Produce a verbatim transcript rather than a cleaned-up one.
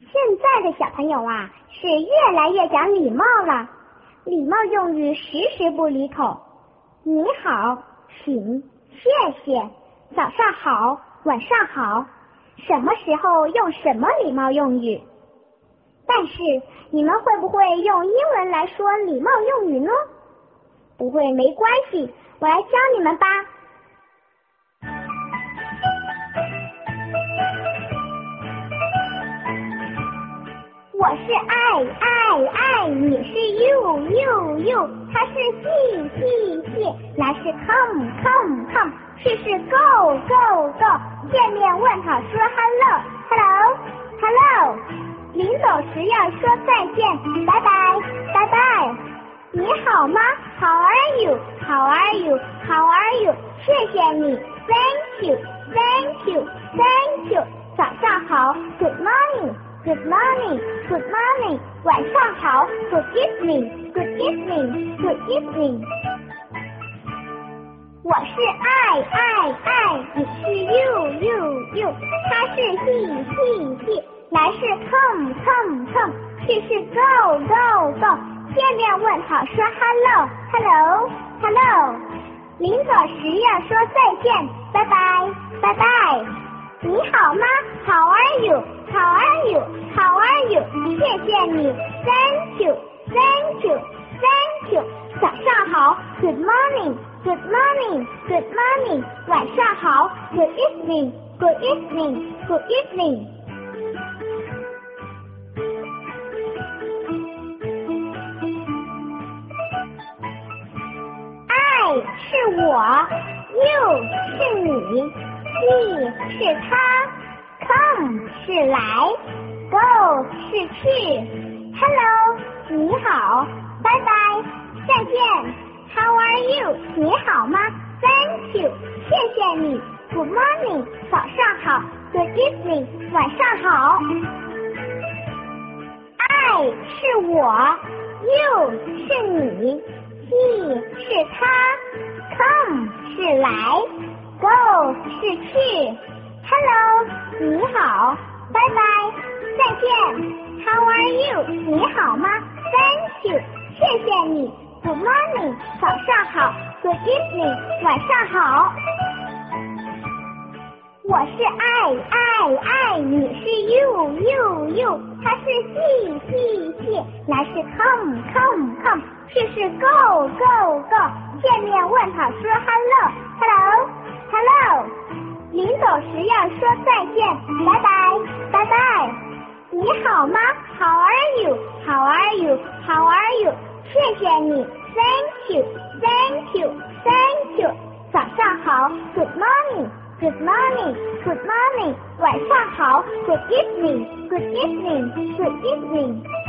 现在的小朋友啊，是越来越讲礼貌了。礼貌用语时时不离口。你好，请，谢谢，早上好，晚上好，什么时候用什么礼貌用语？但是你们会不会用英文来说礼貌用语呢？不会没关系，我来教你们吧。我是爱爱爱，你是 you you you， 他是 he he he， 来是 come come come， 去是 go go go， 见面问好说 hello hello hello， 临走时要说再见，拜拜拜拜。你好吗？ How are you? How are you? How are you? 谢谢你 ，Thank you, Thank you, Thank you。早上好 ，Good morning, Good morning, Good morning。晚上好 ，Good evening, Good evening, Good evening。我是爱爱爱，你是 you you you， 他是 he he he， 来是 come come come， 去是 go go go。见面问好说 hello hello hello， 临走时要说再见，拜拜拜拜。你好吗？ How are you? How are you? How are you? 谢谢你 ，Thank you Thank you Thank you。早上好 ，Good morning Good morning Good morning。晚上好 ，Good evening Good evening Good evening。是我 ，you 是你 ，he 是他 ，come 是来 ，go 是去 ，hello 你好，拜拜再见 ，how are you 你好吗 ？Thank you 谢谢你 ，Good morning 早上好 ，Good evening 晚上好。爱是我 ，you 是你。he 是他 ，come 是来 ，go 是去 ，hello 你好，拜拜再见 ，how are you 你好吗 ？Thank you 谢谢你 ，Good morning 早上好 ，Good evening 晚上好。我是爱爱爱，你是 you you you， 他是 he he he， 来是 come come come， 去是 go go go， 见面问好说 hello hello hello， 临走时要说再见，拜拜拜拜。你好吗 ？How are you? How are you? How are you? 谢谢你 ，Thank you Thank you Thank you。早上好 ，Good morning。Good morning, Good morning， 晚上好 ，Good evening, Good evening, Good evening。